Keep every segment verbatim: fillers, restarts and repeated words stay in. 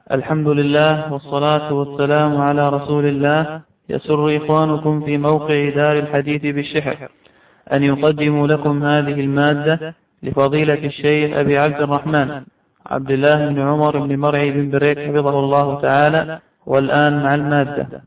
الحمد لله والصلاة والسلام على رسول الله. يسر إخوانكم في موقع دار الحديث بالشحر أن يقدموا لكم هذه المادة لفضيلة الشيخ أبي عبد الرحمن عبد الله بن عمر بن مرعي بن بريك حفظه الله تعالى. والآن مع المادة.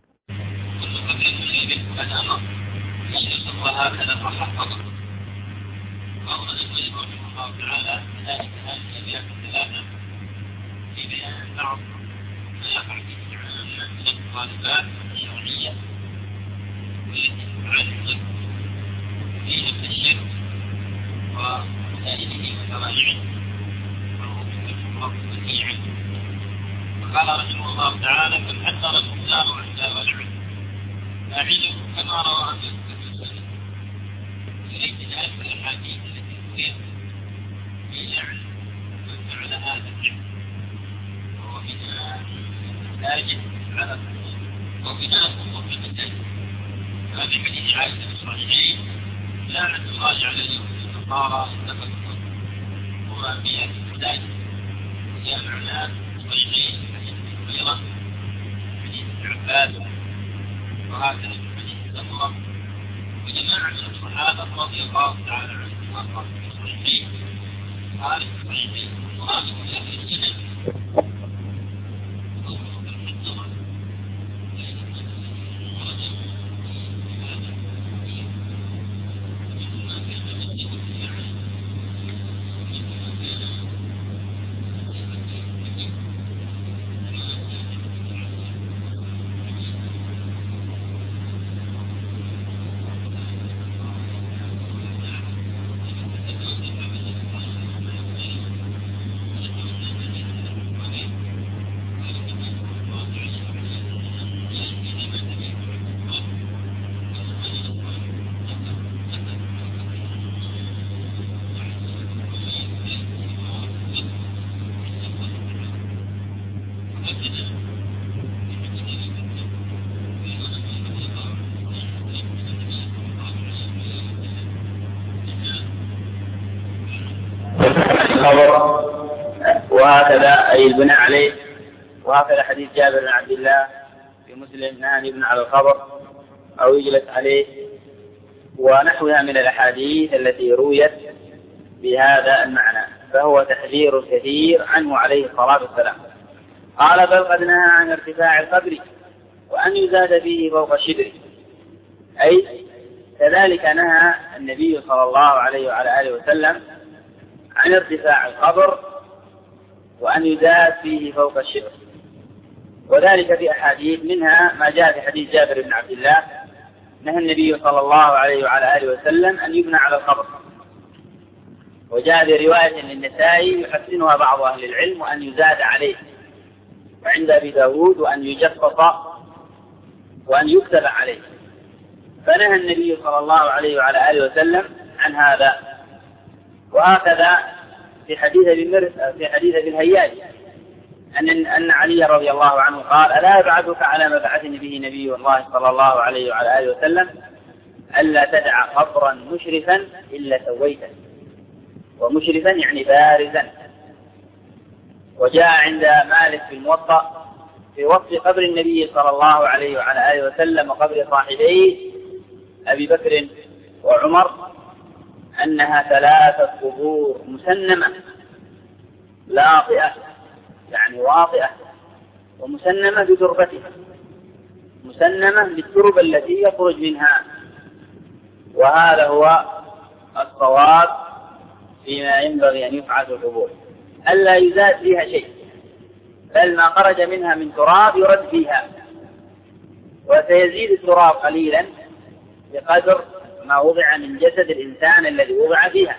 الصالحات الشرعية والتي تعرض في نفس الشرك ومسائله وشرائعه وهو بديعا. وقال رحمه الله تعالى: كم حذر الإنسان عند ولعه أعيده كما روى أن يستفيد إليه ذلك الأحاديث التي تريد في لعن من فعل هذا الفعل وهو من لاجئ على وبناء وبناء هذه حديث عائشة الصحيحين: لا أن تراجع اليهود والنصارى اتفقوا وأنبياء الهداية وجامعنا الصحيحين حديث كبيرة حديث عباس وهكذا حديث سمرة وجماعة من الصحابة رضي الله تعالى عنهم وأرضاهم في الصحيحين قال الصحيحين وهذا من أهل السنة وهكذا أي البناء عليه. وهكذا حديث جابر بن عبد الله في مسلم: نهى أن يبنى على القبر أو يجلس عليه، ونحوها من الأحاديث التي رويت بهذا المعنى، فهو تحذير كثير عنه عليه الصلاة والسلام. قال: بل قد نهى عن ارتفاع القبر وأن يزاد فيه فوق الشبر، أي كذلك نهى النبي صلى الله عليه وعلى آله وسلم عن ارتفاع القبر وأن يزاد فيه فوق الشبر، وذلك في أحاديث، منها ما جاء في حديث جابر بن عبد الله: نهى النبي صلى الله عليه وعلى آله وسلم أن يبنى على القبر. وجاء برواية للنسائي يحسنها بعض أهل العلم: وأن يزاد عليه. وعند أبي داود: وأن يجفف وأن يكتب عليه. فنهى النبي صلى الله عليه وعلى آله وسلم عن هذا. وهكذا في حديث في حديث ابن الهياج أن أن علي رضي الله عنه قال: ألا أبعثك على ما بعثني به نبي الله صلى الله عليه وعلى آله وسلم: ألا تدع قبرا مشرفا إلا سويته. ومشرفا يعني بارزا. وجاء عند مالك في الموطأ في وصف قبر النبي صلى الله عليه وعلى آله وسلم وقبر صاحبيه أبي بكر وعمر أنها ثلاثة قبور مسنمة لاطئة، يعني واطئة، ومسنمة بتربتها، مسنمة بالتربة التي يخرج منها. وهذا هو الصواب فيما ينبغي أن يفعل في القبور، ألا يزاد فيها شيء، بل ما خرج منها من تراب يرد فيها، وسيزيد التراب قليلا بقدر ما وضع من جسد الإنسان الذي وضع فيها،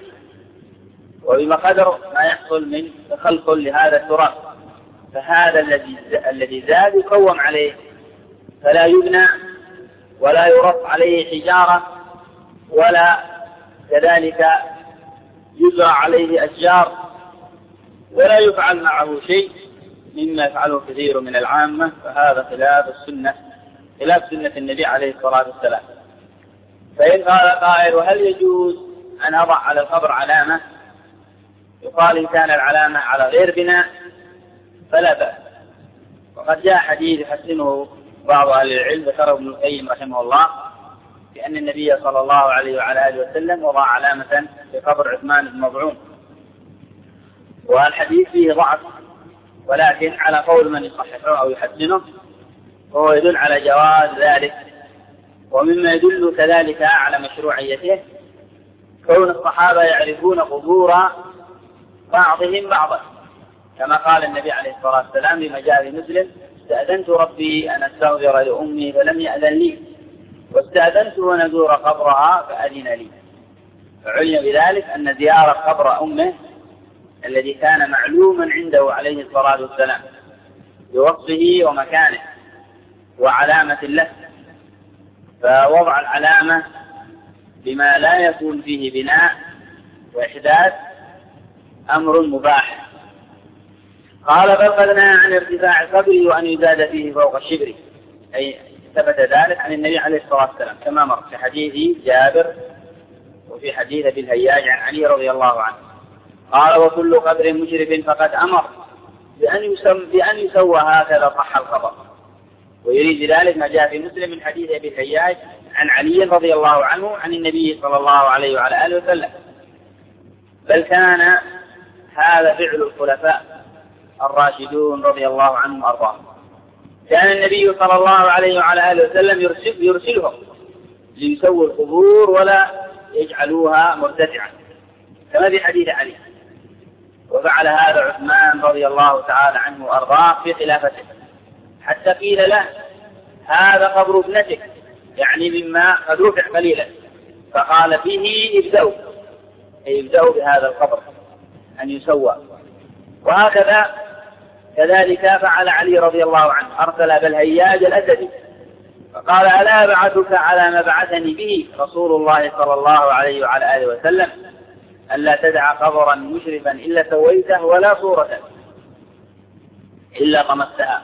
وبمقدر ما يحصل من تخلخل لهذا التراب. فهذا الذي الذي زاد يقوم عليه، فلا يبنى ولا يرف عليه حجارة، ولا كذلك يزرع عليه أشجار، ولا يفعل معه شيء مما يفعله كثير من العامة. فهذا خلاف السنة، خلاف سنة النبي عليه الصلاة والسلام. فإن قال قائل: وهل يجوز أن أضع على القبر علامة؟ يقال: إن كان العلامة على غير بناء فلا بأس، وقد جاء حديث يحسنه بعض أهل العلم ذكره ابن القيم رحمه الله بأن النبي صلى الله عليه وعلى آله وسلم وضع علامة في قبر عثمان بن مظعون، والحديث فيه ضعف، ولكن على قول من يصححه أو يحسنه وهو يدل على جواز ذلك. ومما يدل كذلك على مشروعيته كون الصحابة يعرفون قبور بعضهم بعضا، كما قال النبي عليه الصلاة والسلام لما جاء في مسلم: استأذنت ربي أن أستغفر لأمي فلم يأذن لي، واستأذنته أن أزور قبرها فأذن لي. فعلم بذلك أن زيارة قبر أمه الذي كان معلوما عنده عليه الصلاة والسلام بوصفه ومكانه وعلامة له، فوضع العلامة بما لا يكون فيه بناء وإحداث أمر مباح. قال: بل قد نهى عن ارتفاع القبر وأن يزاد فيه فوق الشبر، أي ثبت ذلك عن النبي عليه الصلاة والسلام كما مر في حديث جابر وفي حديث ابي الهياج عن علي رضي الله عنه. قال: وكل قبر مشرف فقد أمر بأن يسم بأن يسوى هكذا صح الخبر. ويريد ذلك ما جاء في مسلم من حديث ابي الهياج عن علي رضي الله عنه عن النبي صلى الله عليه وعلى آله وسلم. بل كان هذا فعل الخلفاء الراشدون رضي الله عنهم وأرضاهم. كان النبي صلى الله عليه وعلى آله وسلم يرسل يرسلهم ليسووا القبور ولا يجعلوها مرتفعة كما في حديث علي. وفعل هذا عثمان رضي الله تعالى عنه وأرضاه في خلافته، حتى قيل له: هذا قبر ابنتك، يعني مما قد رفع قليلا، فقال: فيه ابدأوا، أي ابدأوا بهذا القبر أن يسوى. وهكذا كذلك فعل علي رضي الله عنه، أرسل أبا الهياج الأسدي فقال: ألا أبعثك على ما بعثني به رسول الله صلى الله عليه وعلى آله وسلم: ألا تدع قبرا مشرفا إلا سويته ولا صورة إلا طمستها.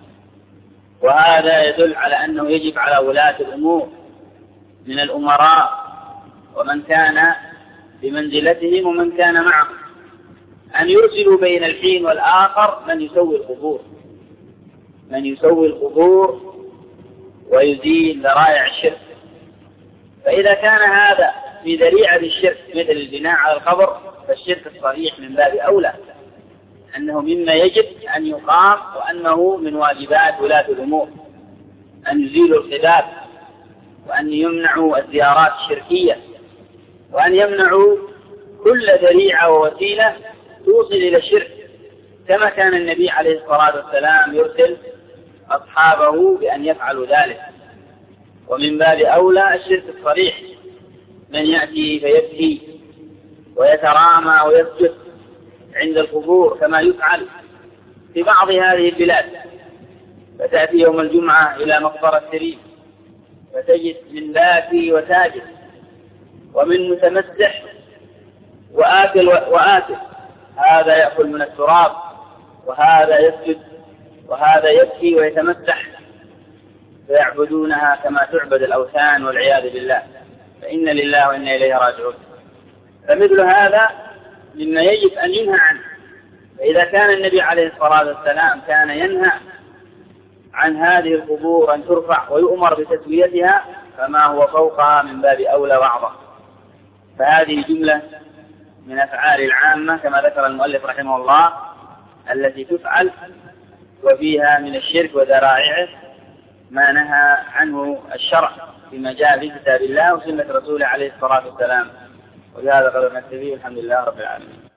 وهذا يدل على أنه يجب على ولاة الأمور من الأمراء ومن كان بمنزلتهم ومن كان معهم أن يرسلوا بين الحين والآخر من يسوي القبور من يسوي القبور ويزيل ذرائع الشرك. فإذا كان هذا في ذريعة الشرك مثل البناء على القبر فالشرك الصريح من باب أولى، أنه مما يجب أن يقام، وأنه من واجبات ولاة الأمور أن يزيلوا الخلاف، وأن يمنعوا الزيارات الشركية، وأن يمنعوا كل ذريعة ووسيلة توصل إلى الشرك، كما كان النبي عليه الصلاة والسلام يرسل أصحابه بأن يفعلوا ذلك. ومن باب أولى الشرك الصريح، من يأتي فيبكي ويترامى ويسجد عند القبور كما يفعل في بعض هذه البلاد، فتأتي يوم الجمعة إلى مقبرة شريف فتجد من باكي وساجد ومن متمسح وآكل وآكل، هذا يأكل من التراب وهذا يسجد وهذا يبكي ويتمسح، فيعبدونها كما تعبد الأوثان والعياذ بالله، فإن لله وإنا إليه راجعون. فمثل هذا مما يجب أن ينهى عنه. فإذا كان النبي عليه الصلاة والسلام كان ينهى عن هذه القبور أن ترفع ويؤمر بتسويتها، فما هو فوقها من باب أولى وأعظم. فهذه جملة من أفعال العامة كما ذكر المؤلف رحمه الله التي تفعل وفيها من الشرك وذرائعه ما نهى عنه الشرع فيما جاء في كتاب الله وسنة رسوله عليه الصلاة والسلام. وبهذا قدر نكتفي، الحمد لله رب العالمين.